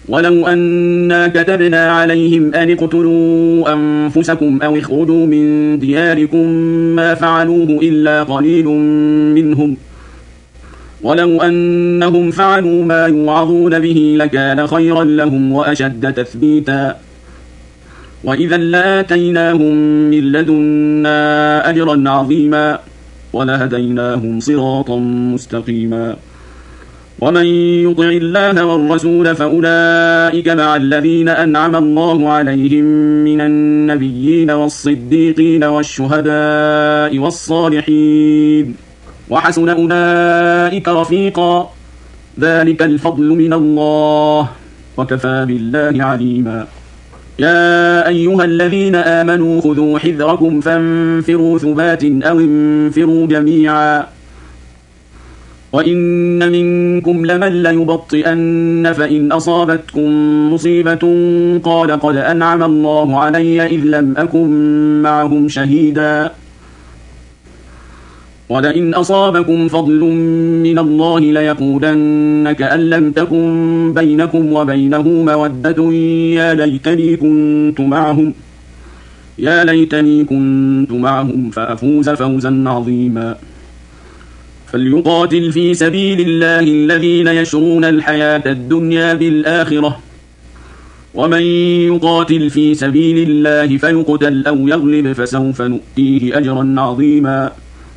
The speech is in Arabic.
ولو أنا كتبنا عليهم أن اقتلوا أنفسكم أو اخرجوا من دياركم ما فعلوه إلا قليل منهم، ولو أنهم فعلوا ما يوعظون به لكان خيرا لهم وأشد تثبيتا، وإذا لآتيناهم من لدنا أجرا عظيما ولهديناهم صراطا مستقيما. ومن يطع الله والرسول فأولئك مع الذين أنعم الله عليهم من النبيين والصديقين والشهداء والصالحين، وحسن أولئك رفيقا، ذلك الفضل من الله، وكفى بالله عليما. يا أيها الذين آمنوا خذوا حذركم فانفروا ثبات أو انفروا جميعا، وإن منكم لمن ليبطئن فإن أصابتكم مصيبة قال قد أنعم الله علي إذ لم أكن معهم شهيدا، ولئن أصابكم فضل من الله ليقولن كأن لم تكن بينكم وبينه مودة يا ليتني كنت معهم فأفوز فوزا عظيما. فليقاتل في سبيل الله الذين يشرون الحياة الدنيا بالآخرة، ومن يقاتل في سبيل الله فيقتل أو يغلب فسوف نؤتيه أجرا عظيما.